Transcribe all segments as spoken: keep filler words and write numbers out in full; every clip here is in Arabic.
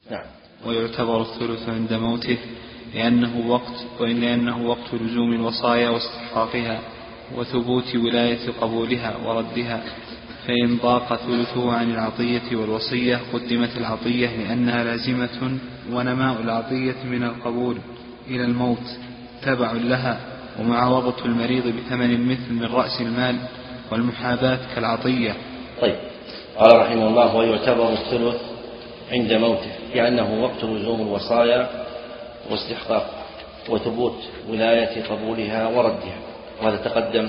نعم. ويعتبر الثلث عند موته لأنه وقت وإن لأنه وقت لزوم الوصايا واستحقاقها وثبوت ولاية قبولها وردها، فإن ضاق ثلثه عن العطية والوصية قدمت العطية لأنها لازمة، ونماء العطية من القبول إلى الموت تبع لها، ومعاوضة المريض بثمن المثل من رأس المال والمحاباة كالعطية. طيب، قال رحمه الله: ويعتبر الثلث عند موته لأنه وقت لزوم الوصايا واستحقاق وثبوت ولاية قبولها وردها، وهذا تقدم.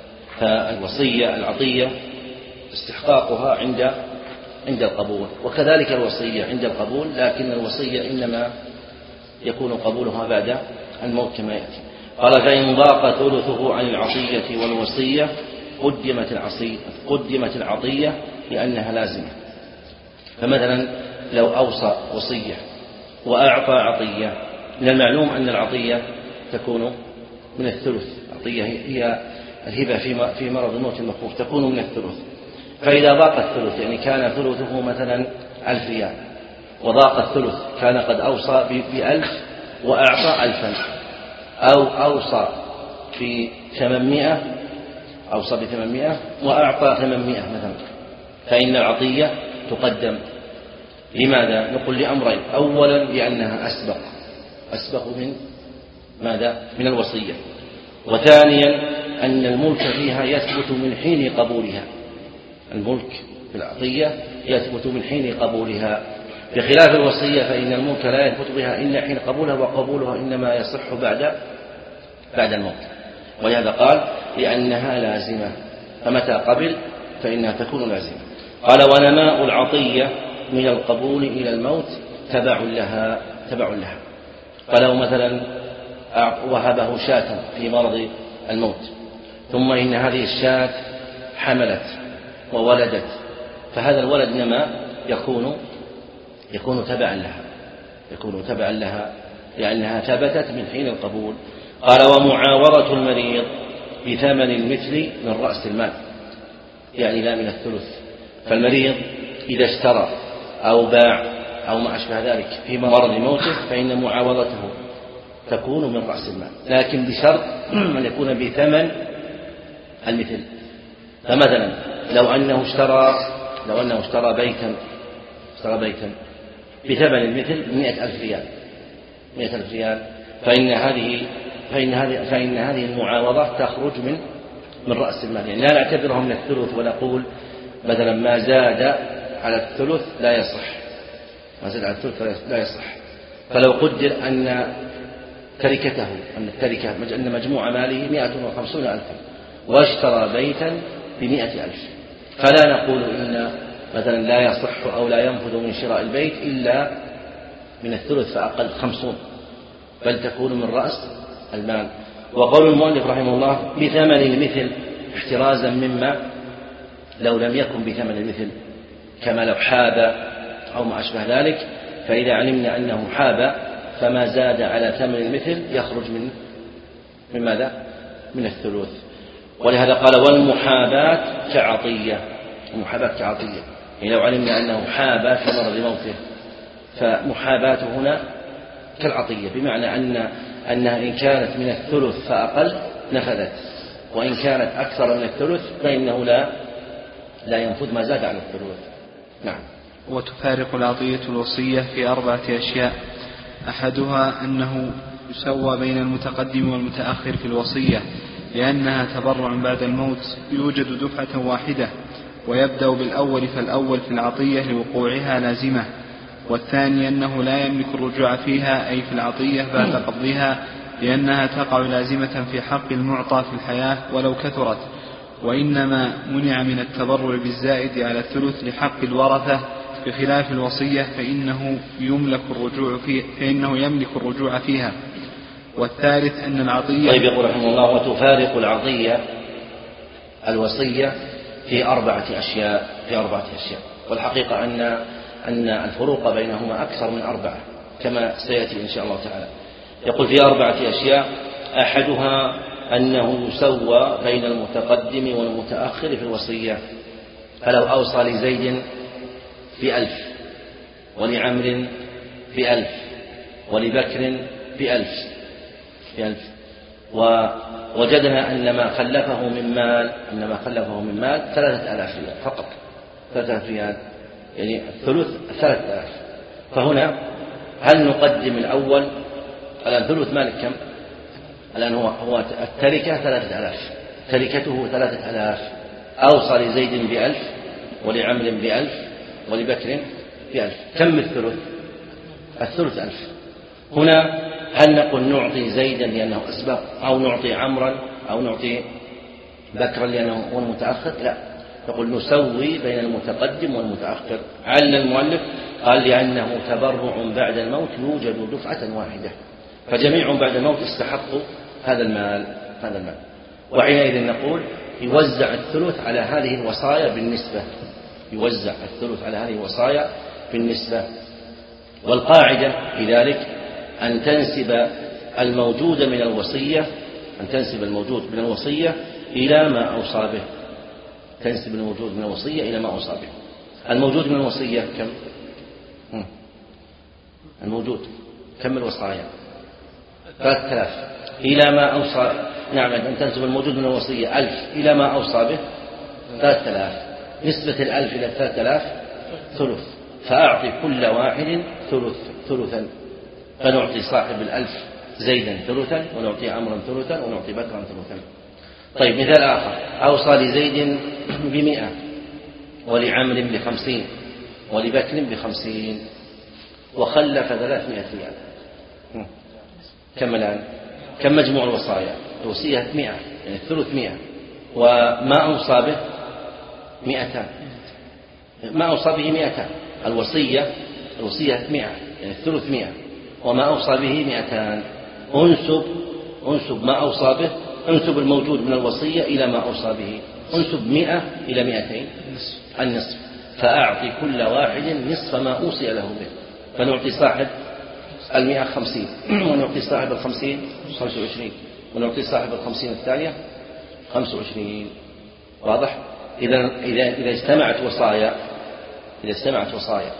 فالوصية العطية استحقاقها عند عند القبول، وكذلك الوصية عند القبول، لكن الوصية إنما يكون قبولها بعد الموت كما يأتي. قال: فإن ضاق ثلثه عن العطية والوصية قدمت العصية قدمت العطية لأنها لازمة. فمثلا لو أوصى وصية وأعطى عطية، من المعلوم أن العطية تكون من الثلث. العطية هي الهبة في مرض الموت المخوف، تكون من الثلث. فإذا ضاق الثلث، يعني كان ثلثه مثلا ألف ريال، وضاق الثلث، كان قد أوصى بألف وأعطى ألفا، أو أوصى بثمانمائة أوصى بثمانمائة وأعطى ثمانمائة مثلا، فإن العطية تقدم. لماذا؟ نقول لأمرين: أولا لأنها أسبق أسبق من ماذا؟ من الوصية. وثانيا أن الملك فيها يثبت من حين قبولها. الملك في العطية يثبت من حين قبولها، بخلاف الوصية فإن الملك لا يثبت بها إلا حين قبولها، وقبولها إنما يصح بعد بعد الموت. ولهذا قال: لأنها لازمة، فمتى قبل فإنها تكون لازمة. قال: ونماء العطية من القبول إلى الموت تبع لها تبع لها فلو مثلا وهبه شاة في مرض الموت، ثم إن هذه الشاة حملت وولدت، فهذا الولد نما يكون يكون تبعا لها يكون تبعا لها لأنها ثبتت من حين القبول. قال: ومعاورة المريض بثمن المثل من رأس المال، يعني لا من الثلث. فالمريض إذا اشترى أو باع أو ما أشبه ذلك في مرض موته فإن معاوضته تكون من رأس المال، لكن بشرط أن يكون بثمن المثل. فمثلا لو أنه اشترى لو أنه اشترى بيتا اشترى بيتا بثمن المثل مئة ألف ريال مئة ألف ريال فإن هذه فإن هذه فإن هذه المعاوضة تخرج من من رأس المال، يعني لا نعتبرها من الثلث ونقول مثلا ما زاد على الثلث لا يصح ما زاد على الثلث لا يصح. فلو قدر أن تركته أن التركة أن مجموع ماله مئة وخمسون ألفا واشترى بيتا بمئة ألف، فلا نقول إن مثلا لا يصح أو لا ينفذ من شراء البيت إلا من الثلث فأقل خمسون، بل تكون من رأس المال. وقول المؤلف رحمه الله بثمن المثل احترازا مما لو لم يكن بثمن المثل، كما لو حاب أو ما أشبه ذلك، فإذا علمنا أنه حاب فما زاد على ثمن المثل يخرج من من ماذا؟ من الثلث. ولهذا قال: والمحاباة كعطية المحاباة كعطية يعني لو علمنا أنه حاب في مرض موته فمحاباته هنا كالعطية، بمعنى أن أنها إن كانت من الثلث فأقل نفذت، وإن كانت أكثر من الثلث فإنه لا لا ينفذ ما زاد على الثلث. نعم. وتفارق العطية الوصية في أربعة أشياء: أحدها أنه يسوى بين المتقدم والمتأخر في الوصية لأنها تبرع بعد الموت يوجد دفعة واحدة، ويبدأ بالأول فالأول في العطية لوقوعها لازمة. والثاني أنه لا يملك الرجوع فيها أي في العطية بعد قبضها لأنها تقع لازمة في حق المعطى في الحياة ولو كثرت، وإنما منع من التبرع بالزائد على الثلث لحق الورثة، بخلاف الوصية فإنه يملك الرجوع فيه فإنه يملك الرجوع فيها. والثالث أن العطية طيب يقول رحمه الله: وتفارق العطية الوصية في أربعة أشياء في أربعة أشياء والحقيقة أن أن الفروق بينهما أكثر من أربعة كما سيأتي إن شاء الله تعالى. يقول في أربعة أشياء: أحدها أنه يسوى بين المتقدم والمتأخر في الوصية، فلو أوصى لزيد بألف ولعمر بألف ولبكر بألف بألف ووجدنا أن ما خلفه من مال أن ما خلفه من مال ثلاثة آلاف ريال فقط، ثلاثة ريال يعني الثلث ثلاثة آلاف. فهنا هل نقدم الأول؟ الآن ثلث مالك كم؟ الآن هو هو التركة ثلاثة آلاف، تركته ثلاثة آلاف، أوصى لزيد بألف ولعمر بألف ولبكر بألف، كم الثلث؟ الثلث ألف. هنا هل نقول نعطي زيدا لأنه أسبق، أو نعطي عمرا، أو نعطي بكرا لأنه هو المتأخر؟ لا، نقول نسوي بين المتقدم والمتأخر. علّ المؤلف قال لأنه تبرع بعد الموت يوجد دفعة واحدة، فجميع بعد الموت استحقوا هذا المال هذا المال وحينئذ نقول يوزع الثلث على هذه الوصايا بالنسبة، يوزع الثلث على هذه الوصايا بالنسبة. والقاعدة في ذلك أن تنسب الموجود من الوصية أن تنسب الموجود من الوصية إلى ما أوصى به، تنسب الموجود من الوصية إلى ما أوصى به. الموجود من الوصية كم؟ الموجود كم الوصايا؟ ثلاثة آلاف إلى ما أوصى، نعم أن تنسب الموجود من الوصية ألف إلى ما أوصى به ثلاثة آلاف، نسبة الألف إلى ثلاثة آلاف ثلث، فأعطي كل واحد ثلث ثلثا، فنعطي صاحب الألف زيدا ثلثا، ونعطي عمرا ثلثا، ونعطي بكرا ثلثا. طيب مثال آخر، أوصى لزيد بمئة ولعمر بخمسين ولبكر بخمسين وخلف ثلاثمائة ريال، كم الآن؟ كم مجموع الوصايا؟ الوصية مئة يعني الثلث مئة، وما أوصى به مئتان، ما أوصى به مئتان، الوصية الوصية مئة يعني الثلث مئة، وما أوصى به مئتان. أنسب أنسب ما أوصى به، أنسب الموجود من الوصية إلى ما أوصى به، أنسب مئة إلى مئتين النصف، فأعطي كل واحد نصف ما أوصي له به، فنعطي صاحب المئة خمسين، ونعطي صاحب الخمسين خمسة وعشرين، ونعطي صاحب الخمسين الثانية خمسة وعشرين. واضح؟ إذا إذا إذا اجتمعت وصايا إذا اجتمعت وصايا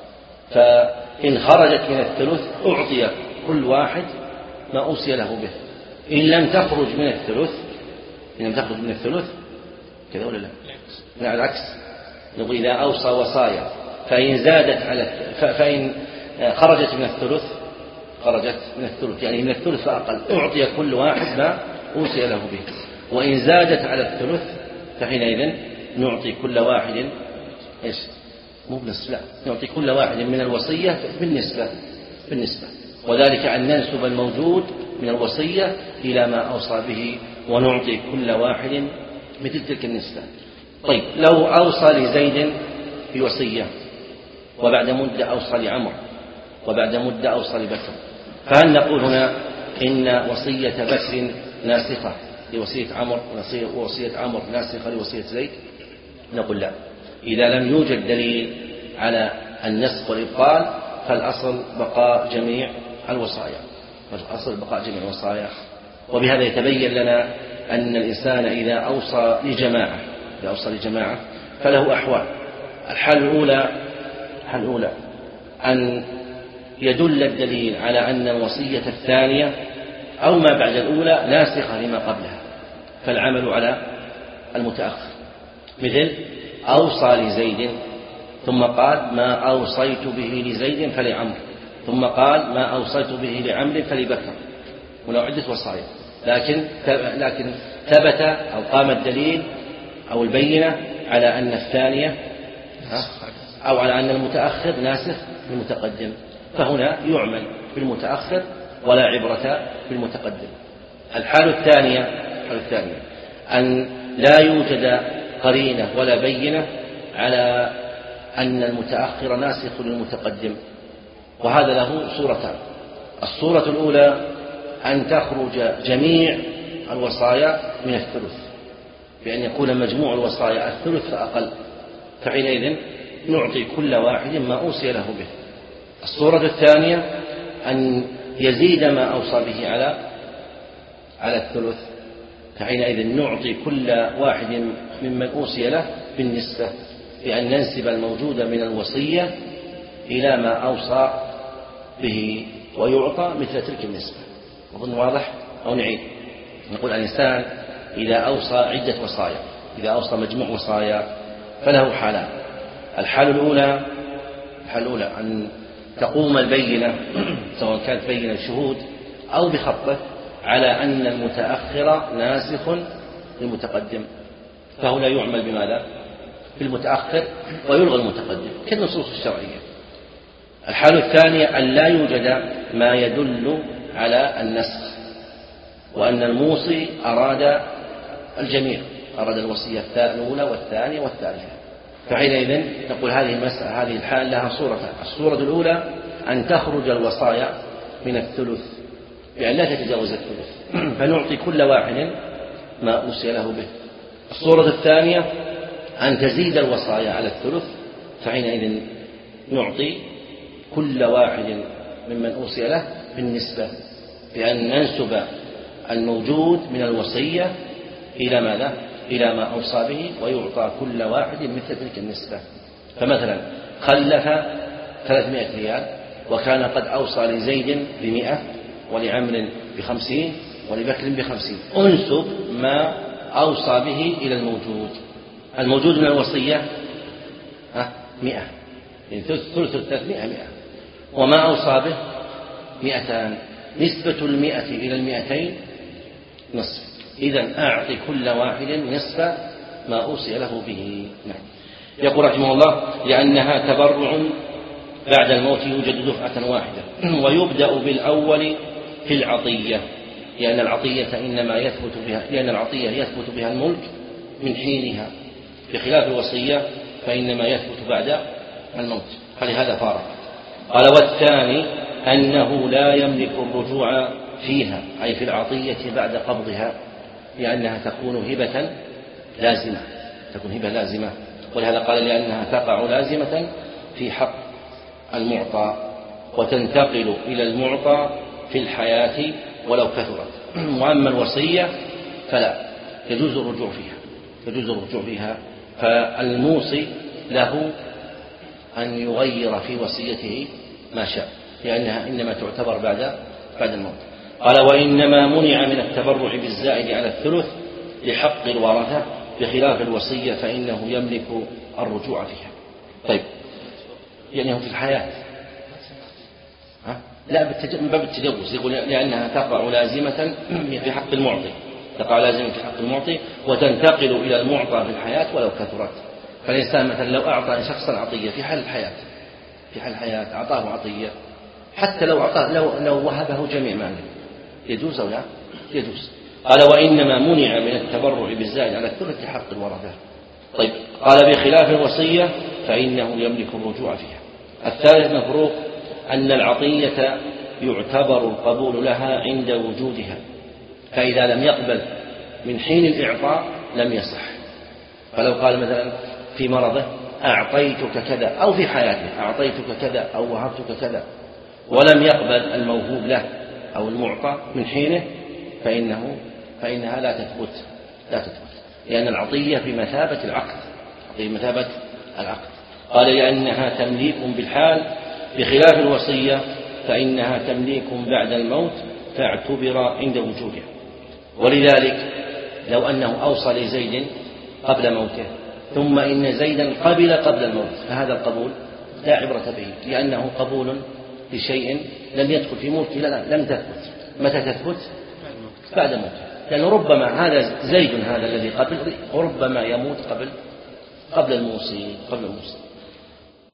فإن خرجت من الثلث أعطي كل واحد ما أوصي له به. إن لم تخرج من الثلث إن لم تخرج من الثلث كذا ولا لا؟ لا العكس، نقول إذا أوصى وصايا فإن زادت على فإن خرجت من الثلث خرجت من الثلث يعني من الثلث فأقل أعطي كل واحد ما أوصي له به، وإن زادت على الثلث فحينئذ نعطي كل واحد إيش؟ مو بنصف، لا، نعطي كل واحد من الوصية بالنسبة بالنسبة وذلك أن ننسب الموجود من الوصية إلى ما أوصى به، ونعطي كل واحد مثل تلك النسبة. طيب لو أوصى لزيد بوصية وبعد مدة أوصى لعمر وبعد مدة أوصى لبكر، فهل نقول هنا إن وصية بكر ناسخة لوصية عمر ووصية عمر ناسخة لوصية زيد؟ نقول لا، إذا لم يوجد دليل على النسخ والإبطال فالأصل بقاء جميع الوصايا، الأصل بقاء جميع الوصايا. وبهذا يتبين لنا أن الإنسان إذا أوصى لجماعة إذا أوصى لجماعة فله أحوال. الحال الأولى الحال الأولى أن يدل الدليل على أن الوصية الثانية أو ما بعد الأولى ناسخة لما قبلها، فالعمل على المتأخر، مثل أوصى لزيد ثم قال ما أوصيت به لزيد فلعمر، ثم قال ما أوصيت به لعمر فلبكر، ولو عدة وصايا، لكن لكن ثبت أو قام الدليل أو البينة على أن الثانية أو على أن المتأخر ناسخ للمتقدم، فهنا يعمل بالمتأخر ولا عبرة بالمتقدم. الحالة الثانية الحالة الثانية أن لا يوجد قرينة ولا بينة على أن المتأخر ناسخ للمتقدم، وهذا له صورتان. الصورة الأولى أن تخرج جميع الوصايا من الثلث بأن يكون مجموع الوصايا الثلث فأقل، فحينئذ نعطي كل واحد ما أوصي له به. الصورة الثانية أن يزيد ما أوصى به على على الثلث، فحينئذ نعطي كل واحد ممن أوصي له بالنسبة، بأن ننسب الموجود من الوصية إلى ما أوصى به ويعطى مثل تلك النسبة. أظن واضح؟ أو نعيد؟ نقول الإنسان إذا أوصى عدة وصايا، إذا أوصى مجموع وصايا فله حالان. الحالة الأولى الحالة الأولى أن تقوم البينة سواء كانت بينة شهود أو بخطه على أن المتأخر ناسخ للمتقدم، فهو لا يعمل بماذا؟ بالمتأخر ويلغى المتقدم كالنصوص الشرعية. الحالة الثانية أن لا يوجد ما يدل على النسخ، وأن الموصي أراد الجميع، أراد الوصية الأولى والثانية والثالثة، فحينئذ نقول هذه المسألة هذه الحال لها صورتان. الصورة الأولى أن تخرج الوصايا من الثلث بأن لا تتجاوز الثلث فنعطي كل واحد ما أوصي له به. الصورة الثانية أن تزيد الوصايا على الثلث فحينئذ نعطي كل واحد ممن أوصي له بالنسبة، بأن ننسب الموجود من الوصية إلى ماذا؟ إلى ما أوصى به، ويعطى كل واحد مثل تلك النسبة. فمثلا خلف ثلاثمائة ريال وكان قد أوصى لزيد بمئة ولعمر بخمسين ولبكر بخمسين، أنسب ما أوصى به إلى الموجود. الموجود من الوصية مئة، يعني ثلث الثلاثمائة مئة، وما أوصى به مئتان، نسبة المئة إلى المئتين نصف، إذن أعطي كل واحد نصف ما أوصي له به. نعم. يقول رحمه الله لأنها تبرع بعد الموت يوجد دفعة واحدة، ويبدأ بالأول في العطية، لأن العطية إنما يثبت بها لأن العطية يثبت بها الملك من حينها، بخلاف الوصية فإنما يثبت بعد الموت، فلهذا فارق. قال والثاني أنه لا يملك الرجوع فيها، أي في العطية بعد قبضها، لأنها تكون هبة لازمة، تكون هبة لازمة، ولهذا قال لأنها تقع لازمة في حق المعطى وتنتقل إلى المعطى في الحياة ولو كثرت. وأما الوصية فلا يجوز الرجوع فيها يجوز الرجوع فيها فالموصي له أن يغير في وصيته ما شاء، لأنها إنما تعتبر بعد بعد الموت. قال وإنما منع من التبرع بالزائد على الثلث لحق الورثة، بخلاف الوصية فإنه يملك الرجوع فيها. طيب يعني هم في الحياة ها؟ لا من باب التجوز، يقول لأنها تقع لازمة في حق المعطي، تقع لازمة في حق المعطي وتنتقل إلى المعطى في الحياة ولو كثرت. فالإنسان مثلا لو أعطى شخصا عطية في حال الحياة في حال الحياة أعطاه عطية، حتى لو أعطاه لو, لو وهبه جميع ماله يجوز أو لا؟ يجوز. قال وإنما منع من التبرع بالزائد على الثلث لحق الورثة. طيب قال بخلاف الوصية فإنه يملك الرجوع فيها. الثالث مفروق أن العطية يعتبر القبول لها عند وجودها، فإذا لم يقبل من حين الإعطاء لم يصح. فلو قال مثلا في مرضه أعطيتك كذا، أو في حياته أعطيتك كذا أو وهبتك كذا، ولم يقبل الموهوب له أو المعطى من حينه فإنه فإنها لا تثبت لا تثبت لأن العطية بمثابة العقد بمثابة العقد. قال لأنها تمليك بالحال، بخلاف الوصية فإنها تمليك بعد الموت فاعتبر عند وجودها. ولذلك لو أنه أوصى لزيد قبل موته ثم إن زيدا قبل قبل الموت فهذا القبول لا عبرة به، لأنه قبول لشيء لم يدخل في ملكه، لا لم تثبت. متى تثبت؟ بعد موته، لأنه ربما هذا زيد هذا الذي قبل وربما يموت قبل قبل الموصي قبل الموصي